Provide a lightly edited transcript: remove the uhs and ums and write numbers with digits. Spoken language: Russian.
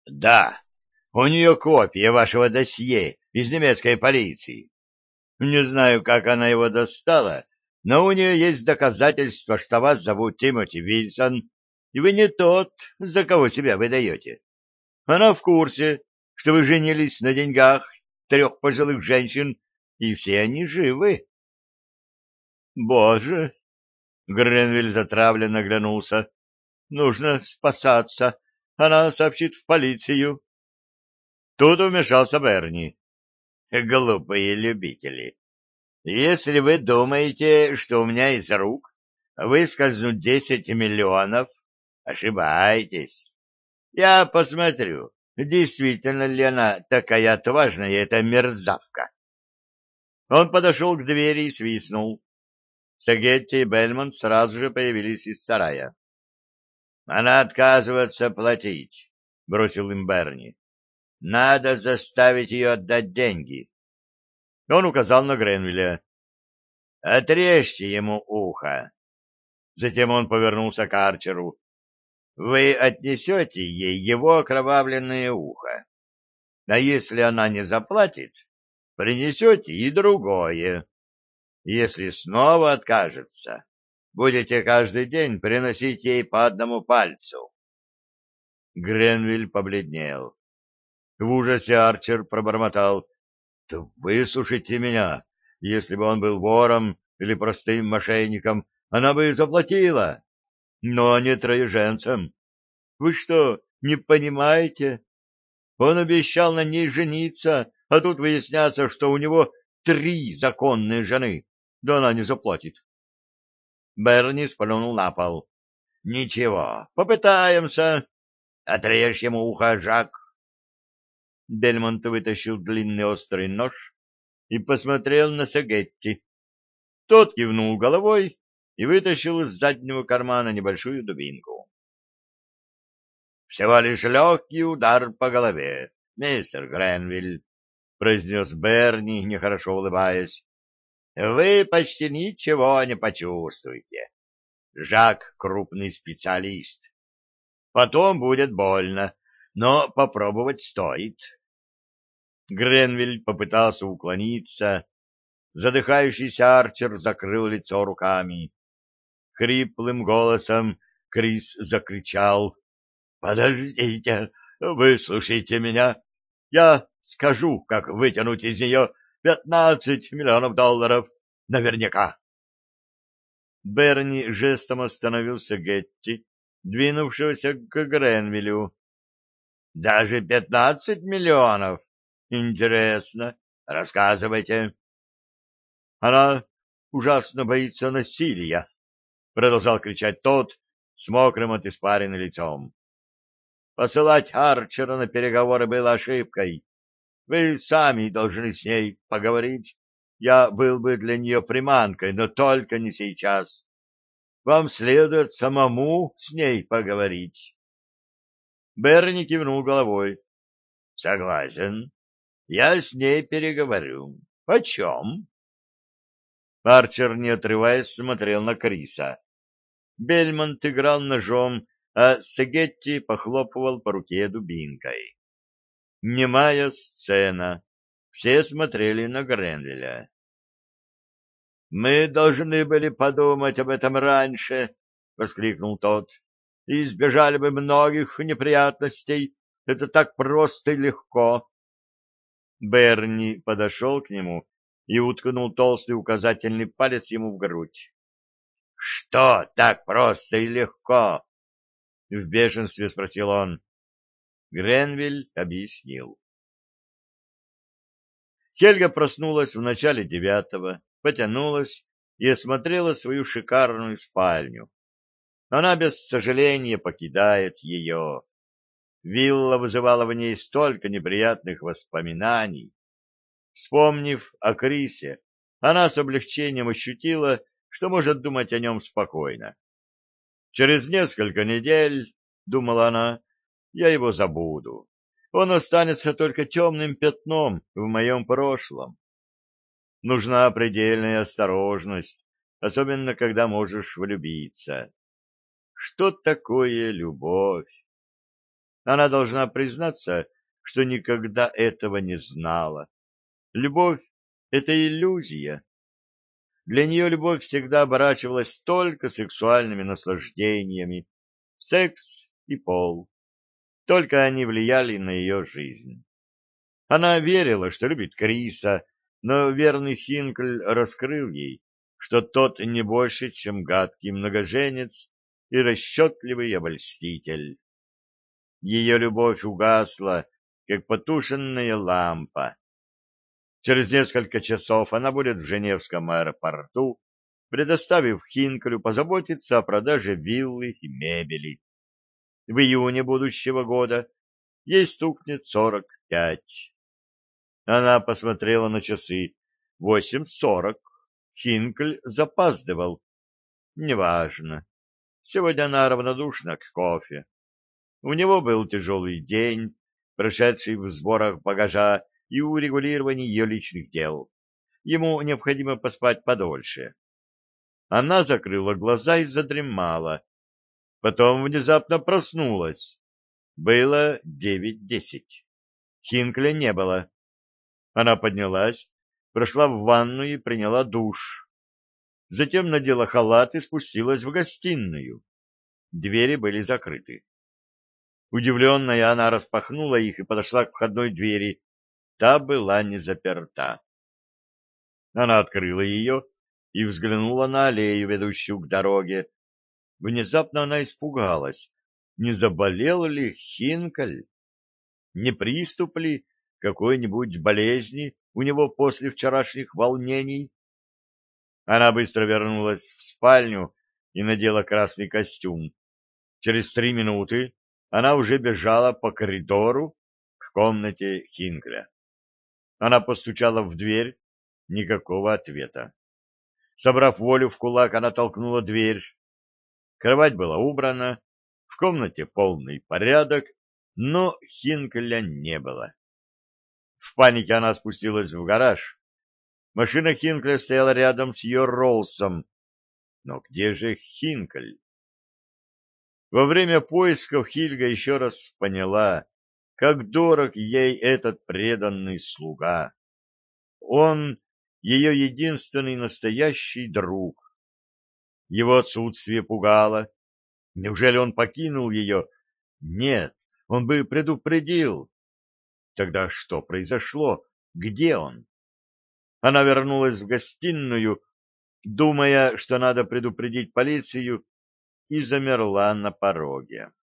Да, у нее копия вашего досье из немецкой полиции. Не знаю, как она его достала, но у нее есть доказательства, что вас зовут Тимоти Вильсон, и вы не тот, за кого себя выдаете. Она в курсе, что вы женились на деньгах 3 пожилых женщин, и все они живы. Боже! Гренвиль затравленно оглянулся. Нужно спасаться. Она сообщит в полицию. Тут вмешался Берни. Глупые любители. Если вы думаете, что у меня из рук выскользнут 10 миллионов, ошибаетесь. Я посмотрю, действительно ли она такая отважная, эта мерзавка. Он подошел к двери и свистнул. Сагетти и Бельмонт сразу же появились из сарая. — Она отказывается платить, — бросил им Берни. — Надо заставить ее отдать деньги. Он указал на Гренвилля. — Отрежьте ему ухо. Затем он повернулся к Арчеру. — Вы отнесете ей его окровавленное ухо. А если она не заплатит, принесете и другое. Если снова откажется, будете каждый день приносить ей по одному пальцу. Гренвиль побледнел. В ужасе Арчер пробормотал: — Да выслушайте меня. Если бы он был вором или простым мошенником, она бы заплатила, но не троеженцем. Вы что, не понимаете? Он обещал на ней жениться, а тут выясняется, что у него 3 законные жены, да она не заплатит. Берни сплюнул на пол. — Ничего, попытаемся. Отрежь ему ухо, Жак. Бельмонт вытащил длинный острый нож и посмотрел на Сагетти. Тот кивнул головой и вытащил из заднего кармана небольшую дубинку. — Всего лишь легкий удар по голове, мистер Гренвиль, — произнес Берни, нехорошо улыбаясь. — Вы почти ничего не почувствуете. Жак — крупный специалист. Потом будет больно, но попробовать стоит. Гренвиль попытался уклониться. Задыхающийся Арчер закрыл лицо руками. Хриплым голосом Крис закричал: — Подождите, выслушайте меня. Я скажу, как вытянуть из нее 15 миллионов долларов. Наверняка. Берни жестом остановился Гетти, двинувшегося к Гренвилю. — Даже 15 миллионов? Интересно. Рассказывайте. — Она ужасно боится насилия, — продолжал кричать тот с мокрым от испарины лицом. Посылать Арчера на переговоры было ошибкой. Вы сами должны с ней поговорить. Я был бы для нее приманкой, но только не сейчас. Вам следует самому с ней поговорить. Берни кивнул головой. — Согласен. Я с ней переговорю. О чем? Арчер, не отрываясь, смотрел на Криса. Бельмонт играл ножом, а Сегетти похлопывал по руке дубинкой. Немая сцена. Все смотрели на Гренвилля. — Мы должны были подумать об этом раньше, — воскликнул тот, — и избежали бы многих неприятностей. Это так просто и легко. Берни подошел к нему и уткнул толстый указательный палец ему в грудь. — Что так просто и легко? — в бешенстве спросил он. Гренвиль объяснил. Хельга проснулась в начале 9, потянулась и осмотрела свою шикарную спальню. Она без сожаления покидает ее. Вилла вызывала в ней столько неприятных воспоминаний. Вспомнив о Крисе, она с облегчением ощутила, что может думать о нем спокойно. Через несколько недель, думала она, я его забуду. Он останется только темным пятном в моем прошлом. Нужна предельная осторожность, особенно когда можешь влюбиться. Что такое любовь? Она должна признаться, что никогда этого не знала. Любовь — это иллюзия. Для нее любовь всегда оборачивалась только сексуальными наслаждениями. Секс и пол. Только они влияли на ее жизнь. Она верила, что любит Криса, но верный Хинкль раскрыл ей, что тот не больше, чем гадкий многоженец и расчетливый обольститель. Ее любовь угасла, как потушенная лампа. Через несколько часов она будет в Женевском аэропорту, предоставив Хинклю позаботиться о продаже виллы и мебели. В июне будущего года ей стукнет 45. Она посмотрела на часы. 8:40. Хинкль запаздывал. Неважно. Сегодня она равнодушна к кофе. У него был тяжелый день, прошедший в сборах багажа и урегулировании ее личных дел. Ему необходимо поспать подольше. Она закрыла глаза и задремала. Потом внезапно проснулась. Было 9:10. Хинкля не было. Она поднялась, прошла в ванную и приняла душ. Затем надела халат и спустилась в гостиную. Двери были закрыты. Удивленная, она распахнула их и подошла к входной двери. Та была не заперта. Она открыла ее и взглянула на аллею, ведущую к дороге. Внезапно она испугалась. Не заболел ли Хинкель? Не приступ ли какой-нибудь болезни у него после вчерашних волнений? Она быстро вернулась в спальню и надела красный костюм. Через 3 минуты она уже бежала по коридору к комнате Хинкля. Она постучала в дверь, никакого ответа. Собрав волю в кулак, она толкнула дверь. Кровать была убрана, в комнате полный порядок, но Хинкля не было. В панике она спустилась в гараж. Машина Хинкля стояла рядом с ее Роллсом. Но где же Хинкль? Во время поисков Хильга еще раз поняла, как дорог ей этот преданный слуга. Он — ее единственный настоящий друг. Его отсутствие пугало. Неужели он покинул ее? Нет, он бы предупредил. Тогда что произошло? Где он? Она вернулась в гостиную, думая, что надо предупредить полицию, и замерла на пороге.